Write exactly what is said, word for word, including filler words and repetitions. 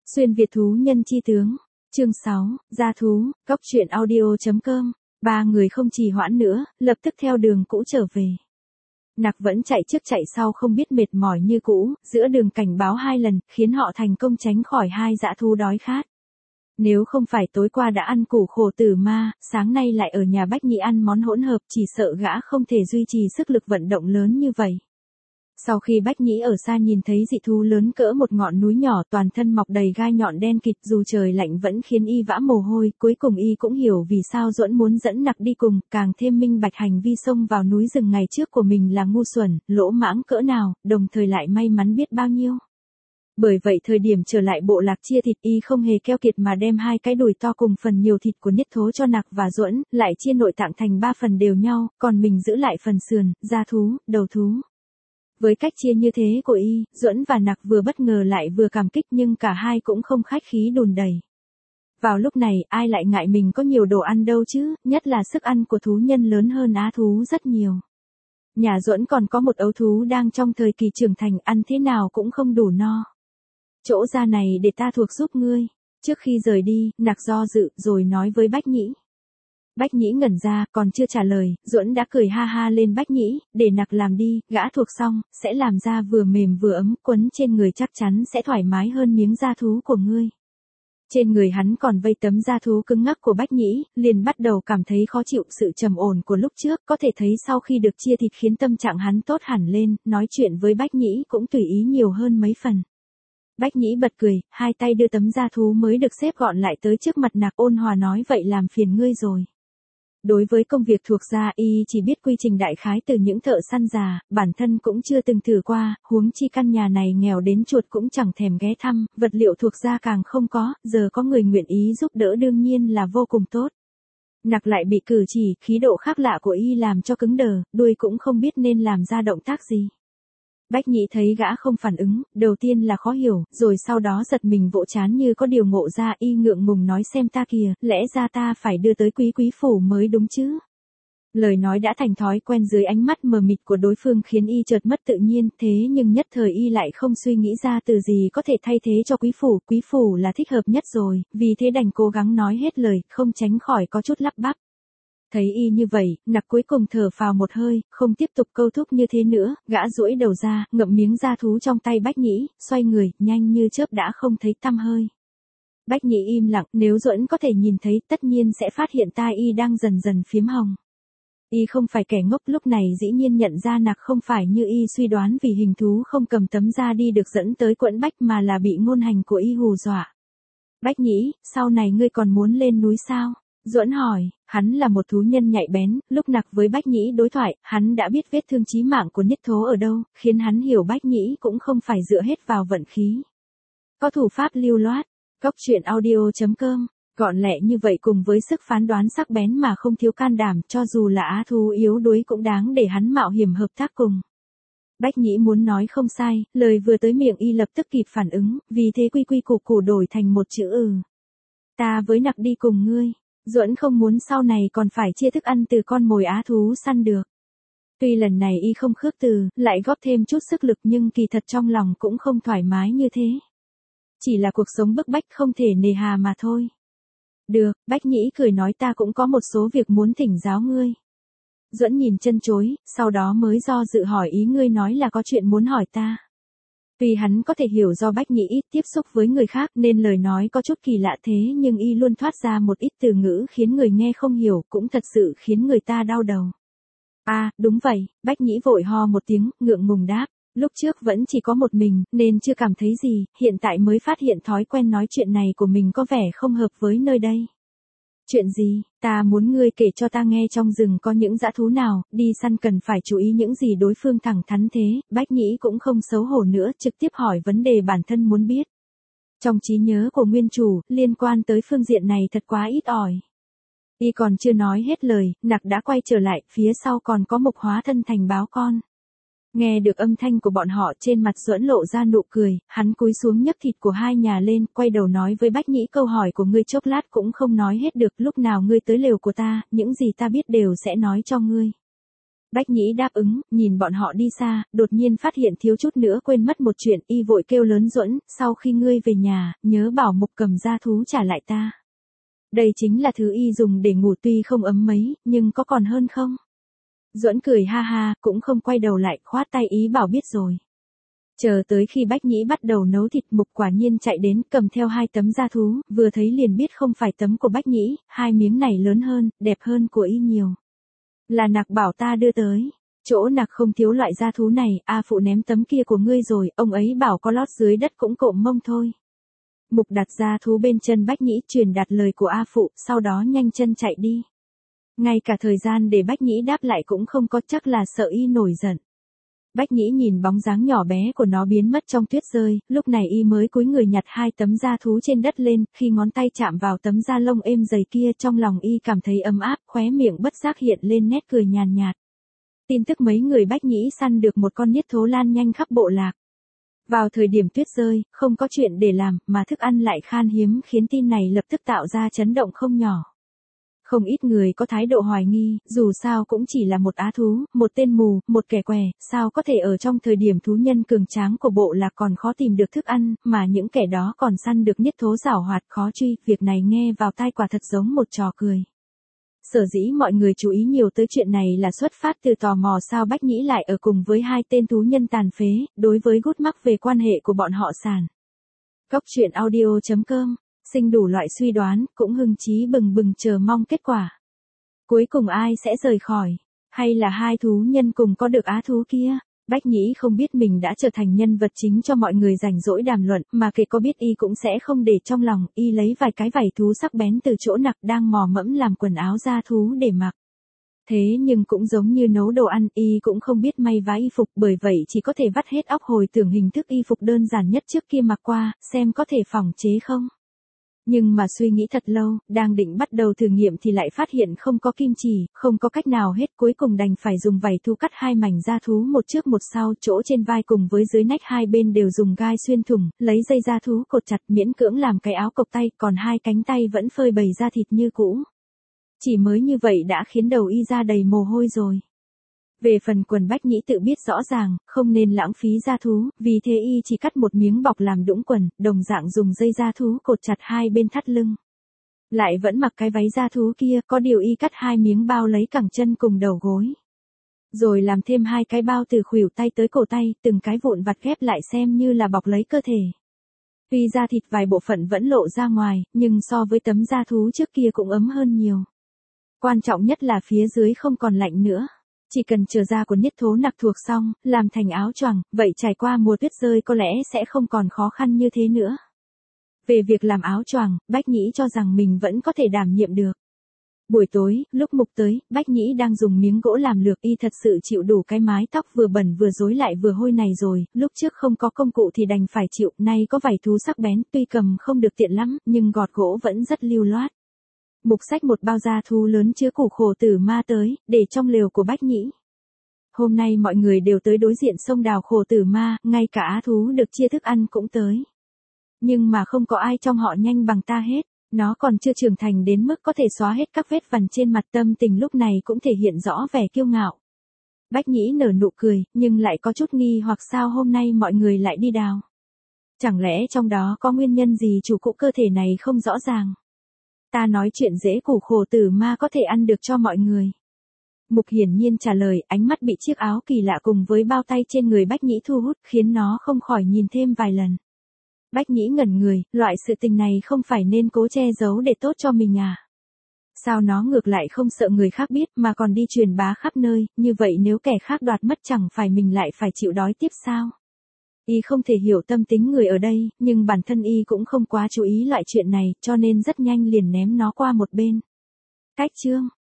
Xuyên Việt thú nhân chi tướng. Chương sáu, Gia thú, Góc truyện audio chấm com. Ba người không trì hoãn nữa, lập tức theo đường cũ trở về. Nặc vẫn chạy trước chạy sau không biết mệt mỏi như cũ, giữa đường cảnh báo hai lần, khiến họ thành công tránh khỏi hai dã thú đói khát. Nếu không phải tối qua đã ăn củ khổ tử ma, sáng nay lại ở nhà Bách Nhĩ ăn món hỗn hợp, chỉ sợ gã không thể duy trì sức lực vận động lớn như vậy. Sau khi Bách Nhĩ ở xa nhìn thấy dị thú lớn cỡ một ngọn núi nhỏ toàn thân mọc đầy gai nhọn đen kịt, dù trời lạnh vẫn khiến y vã mồ hôi, cuối cùng y cũng hiểu vì sao Duẫn muốn dẫn Nặc đi cùng, càng thêm minh bạch hành vi xông vào núi rừng ngày trước của mình là ngu xuẩn, lỗ mãng cỡ nào, đồng thời lại may mắn biết bao nhiêu. Bởi vậy thời điểm trở lại bộ lạc chia thịt y không hề keo kiệt mà đem hai cái đùi to cùng phần nhiều thịt của Niết Thố cho Nặc và Duẫn, lại chia nội tạng thành ba phần đều nhau, còn mình giữ lại phần sườn, da thú, đầu thú. Với cách chia như thế của y, Duẫn và Nặc vừa bất ngờ lại vừa cảm kích nhưng cả hai cũng không khách khí đùn đẩy. Vào lúc này ai lại ngại mình có nhiều đồ ăn đâu chứ, nhất là sức ăn của thú nhân lớn hơn á thú rất nhiều. Nhà Duẫn còn có một ấu thú đang trong thời kỳ trưởng thành, ăn thế nào cũng không đủ no. Chỗ ra này để ta thuộc giúp ngươi. Trước khi rời đi, Nặc do dự rồi nói với Bách Nhĩ. Bách Nhĩ ngẩn ra, còn chưa trả lời, Duẫn đã cười ha ha lên Bách Nhĩ, để Nặc làm đi, gã thuộc xong, sẽ làm ra vừa mềm vừa ấm, quấn trên người chắc chắn sẽ thoải mái hơn miếng da thú của ngươi. Trên người hắn còn vây tấm da thú cứng ngắc của Bách Nhĩ, liền bắt đầu cảm thấy khó chịu sự trầm ổn của lúc trước, có thể thấy sau khi được chia thịt khiến tâm trạng hắn tốt hẳn lên, nói chuyện với Bách Nhĩ cũng tùy ý nhiều hơn mấy phần. Bách Nhĩ bật cười, hai tay đưa tấm da thú mới được xếp gọn lại tới trước mặt Nặc, ôn hòa nói vậy làm phiền ngươi rồi. Đối với công việc thuộc gia y chỉ biết quy trình đại khái từ những thợ săn già, bản thân cũng chưa từng thử qua, huống chi căn nhà này nghèo đến chuột cũng chẳng thèm ghé thăm, vật liệu thuộc gia càng không có, giờ có người nguyện ý giúp đỡ đương nhiên là vô cùng tốt. Nặc lại bị cử chỉ, khí độ khác lạ của y làm cho cứng đờ, đuôi cũng không biết nên làm ra động tác gì. Bách Nhĩ thấy gã không phản ứng, đầu tiên là khó hiểu, rồi sau đó giật mình vỗ trán như có điều ngộ ra, y ngượng ngùng nói xem ta kìa, lẽ ra ta phải đưa tới quý quý phủ mới đúng chứ. Lời nói đã thành thói quen dưới ánh mắt mờ mịt của đối phương khiến y chợt mất tự nhiên, thế nhưng nhất thời y lại không suy nghĩ ra từ gì có thể thay thế cho quý phủ, quý phủ là thích hợp nhất rồi, vì thế đành cố gắng nói hết lời, không tránh khỏi có chút lắp bắp. Thấy y như vậy, Nặc cuối cùng thở phào một hơi, không tiếp tục câu thúc như thế nữa, gã duỗi đầu ra, ngậm miếng da thú trong tay Bách Nhĩ, xoay người, nhanh như chớp đã không thấy tăm hơi. Bách Nhĩ im lặng, nếu Duẫn có thể nhìn thấy tất nhiên sẽ phát hiện tai y đang dần dần phím hồng. Y không phải kẻ ngốc, lúc này dĩ nhiên nhận ra Nặc không phải như y suy đoán vì hình thú không cầm tấm da đi được dẫn tới quẫn bách mà là bị ngôn hành của y hù dọa. Bách Nhĩ, sau này ngươi còn muốn lên núi sao? Duẫn hỏi, hắn là một thú nhân nhạy bén, lúc Nặc với Bách Nhĩ đối thoại, hắn đã biết vết thương chí mạng của Niết Thố ở đâu, khiến hắn hiểu Bách Nhĩ cũng không phải dựa hết vào vận khí. Có thủ pháp lưu loát, Góc truyện audio chấm com, gọn lẹ như vậy cùng với sức phán đoán sắc bén mà không thiếu can đảm, cho dù là á thú yếu đuối cũng đáng để hắn mạo hiểm hợp tác cùng. Bách Nhĩ muốn nói không sai, lời vừa tới miệng y lập tức kịp phản ứng, vì thế quy quy củ củ đổi thành một chữ ừ. Ta với Nặc đi cùng ngươi. Duẫn không muốn sau này còn phải chia thức ăn từ con mồi á thú săn được. Tuy lần này y không khước từ, lại góp thêm chút sức lực nhưng kỳ thật trong lòng cũng không thoải mái như thế. Chỉ là cuộc sống bức bách không thể nề hà mà thôi. Được, Bách Nhĩ cười nói ta cũng có một số việc muốn thỉnh giáo ngươi. Duẫn nhìn chân chối, sau đó mới do dự hỏi ý ngươi nói là có chuyện muốn hỏi ta. Vì hắn có thể hiểu do Bách Nhĩ ít tiếp xúc với người khác nên lời nói có chút kỳ lạ thế nhưng y luôn thoát ra một ít từ ngữ khiến người nghe không hiểu, cũng thật sự khiến người ta đau đầu. À, đúng vậy, Bách Nhĩ vội ho một tiếng, ngượng ngùng đáp. Lúc trước vẫn chỉ có một mình, nên chưa cảm thấy gì, hiện tại mới phát hiện thói quen nói chuyện này của mình có vẻ không hợp với nơi đây. Chuyện gì, ta muốn ngươi kể cho ta nghe trong rừng có những dã thú nào, đi săn cần phải chú ý những gì đối phương thẳng thắn thế, Bách Nhĩ cũng không xấu hổ nữa, trực tiếp hỏi vấn đề bản thân muốn biết. Trong trí nhớ của nguyên chủ, liên quan tới phương diện này thật quá ít ỏi. Y còn chưa nói hết lời, Nặc đã quay trở lại, phía sau còn có Mục hóa thân thành báo con. Nghe được âm thanh của bọn họ trên mặt Duẫn lộ ra nụ cười, hắn cúi xuống nhấc thịt của hai nhà lên, quay đầu nói với Bách Nhĩ câu hỏi của ngươi chốc lát cũng không nói hết được, lúc nào ngươi tới lều của ta, những gì ta biết đều sẽ nói cho ngươi. Bách Nhĩ đáp ứng, nhìn bọn họ đi xa, đột nhiên phát hiện thiếu chút nữa quên mất một chuyện, y vội kêu lớn Duẫn, sau khi ngươi về nhà, nhớ bảo Mục cầm gia thú trả lại ta. Đây chính là thứ y dùng để ngủ, tuy không ấm mấy, nhưng có còn hơn không? Duẫn cười ha ha, cũng không quay đầu lại, khoát tay ý bảo biết rồi. Chờ tới khi Bách Nhĩ bắt đầu nấu thịt, Mục quả nhiên chạy đến, cầm theo hai tấm da thú, vừa thấy liền biết không phải tấm của Bách Nhĩ, hai miếng này lớn hơn, đẹp hơn của y nhiều. Là Nặc bảo ta đưa tới. Chỗ Nặc không thiếu loại da thú này, A phụ ném tấm kia của ngươi rồi, ông ấy bảo có lót dưới đất cũng cộm mông thôi. Mục đặt da thú bên chân Bách Nhĩ, truyền đạt lời của A phụ, sau đó nhanh chân chạy đi. Ngay cả thời gian để Bách Nhĩ đáp lại cũng không có, chắc là sợ y nổi giận. Bách Nhĩ nhìn bóng dáng nhỏ bé của nó biến mất trong tuyết rơi, lúc này y mới cúi người nhặt hai tấm da thú trên đất lên, khi ngón tay chạm vào tấm da lông êm dày kia, trong lòng y cảm thấy ấm áp, khóe miệng bất giác hiện lên nét cười nhàn nhạt. Tin tức mấy người Bách Nhĩ săn được một con niết thố lan nhanh khắp bộ lạc. Vào thời điểm tuyết rơi, không có chuyện để làm, mà thức ăn lại khan hiếm, khiến tin này lập tức tạo ra chấn động không nhỏ. Không ít người có thái độ hoài nghi, dù sao cũng chỉ là một á thú, một tên mù, một kẻ què, sao có thể ở trong thời điểm thú nhân cường tráng của bộ lạc còn khó tìm được thức ăn, mà những kẻ đó còn săn được niết thố giảo hoạt khó truy, việc này nghe vào tai quả thật giống một trò cười. Sở dĩ mọi người chú ý nhiều tới chuyện này là xuất phát từ tò mò sao Bách Nhĩ lại ở cùng với hai tên thú nhân tàn phế, đối với gút mắc về quan hệ của bọn họ sàn. Cốc truyện audio chấm com sinh đủ loại suy đoán, cũng hưng chí bừng bừng chờ mong kết quả. Cuối cùng ai sẽ rời khỏi? Hay là hai thú nhân cùng có được á thú kia? Bách Nhĩ không biết mình đã trở thành nhân vật chính cho mọi người rảnh rỗi đàm luận, mà kể có biết y cũng sẽ không để trong lòng, y lấy vài cái vảy thú sắc bén từ chỗ Nặc đang mò mẫm làm quần áo da thú để mặc. Thế nhưng cũng giống như nấu đồ ăn, y cũng không biết may vá y phục, bởi vậy chỉ có thể vắt hết óc hồi tưởng hình thức y phục đơn giản nhất trước kia mặc qua, xem có thể phỏng chế không. Nhưng mà suy nghĩ thật lâu, đang định bắt đầu thử nghiệm thì lại phát hiện không có kim chỉ, không có cách nào hết, cuối cùng đành phải dùng vảy thú cắt hai mảnh da thú một trước một sau, chỗ trên vai cùng với dưới nách hai bên đều dùng gai xuyên thủng, lấy dây da thú cột chặt miễn cưỡng làm cái áo cộc tay, còn hai cánh tay vẫn phơi bày da thịt như cũ. Chỉ mới như vậy đã khiến đầu y ra đầy mồ hôi rồi. Về phần quần Bách Nhĩ tự biết rõ ràng, không nên lãng phí da thú, vì thế y chỉ cắt một miếng bọc làm đũng quần, đồng dạng dùng dây da thú cột chặt hai bên thắt lưng. Lại vẫn mặc cái váy da thú kia, có điều y cắt hai miếng bao lấy cẳng chân cùng đầu gối. Rồi làm thêm hai cái bao từ khuỷu tay tới cổ tay, từng cái vụn vặt ghép lại xem như là bọc lấy cơ thể. Tuy da thịt vài bộ phận vẫn lộ ra ngoài, nhưng so với tấm da thú trước kia cũng ấm hơn nhiều. Quan trọng nhất là phía dưới không còn lạnh nữa. Chỉ cần chờ da của niết thố Nặc thuộc xong, làm thành áo choàng, vậy trải qua mùa tuyết rơi có lẽ sẽ không còn khó khăn như thế nữa. Về việc làm áo choàng, Bách Nhĩ cho rằng mình vẫn có thể đảm nhiệm được. Buổi tối, lúc Mục tới, Bách Nhĩ đang dùng miếng gỗ làm lược, y thật sự chịu đủ cái mái tóc vừa bẩn vừa rối lại vừa hôi này rồi, lúc trước không có công cụ thì đành phải chịu, nay có vảy thú sắc bén, tuy cầm không được tiện lắm, nhưng gọt gỗ vẫn rất lưu loát. Mục xách một bao da thú lớn chứa củ khổ tử ma tới, để trong lều của Bách Nhĩ. Hôm nay mọi người đều tới đối diện sông đào khổ tử ma, ngay cả á thú được chia thức ăn cũng tới. Nhưng mà không có ai trong họ nhanh bằng ta hết, nó còn chưa trưởng thành đến mức có thể xóa hết các vết vằn trên mặt, tâm tình lúc này cũng thể hiện rõ vẻ kiêu ngạo. Bách Nhĩ nở nụ cười, nhưng lại có chút nghi hoặc sao hôm nay mọi người lại đi đào. Chẳng lẽ trong đó có nguyên nhân gì chủ cụ cơ thể này không rõ ràng. Ta nói chuyện dễ, củ khổ tử ma có thể ăn được cho mọi người. Mục hiển nhiên trả lời, ánh mắt bị chiếc áo kỳ lạ cùng với bao tay trên người Bách Nhĩ thu hút, khiến nó không khỏi nhìn thêm vài lần. Bách Nhĩ ngẩn người, loại sự tình này không phải nên cố che giấu để tốt cho mình à? Sao nó ngược lại không sợ người khác biết mà còn đi truyền bá khắp nơi, như vậy nếu kẻ khác đoạt mất chẳng phải mình lại phải chịu đói tiếp sao? Y không thể hiểu tâm tính người ở đây, nhưng bản thân y cũng không quá chú ý loại chuyện này, cho nên rất nhanh liền ném nó qua một bên. Cách chương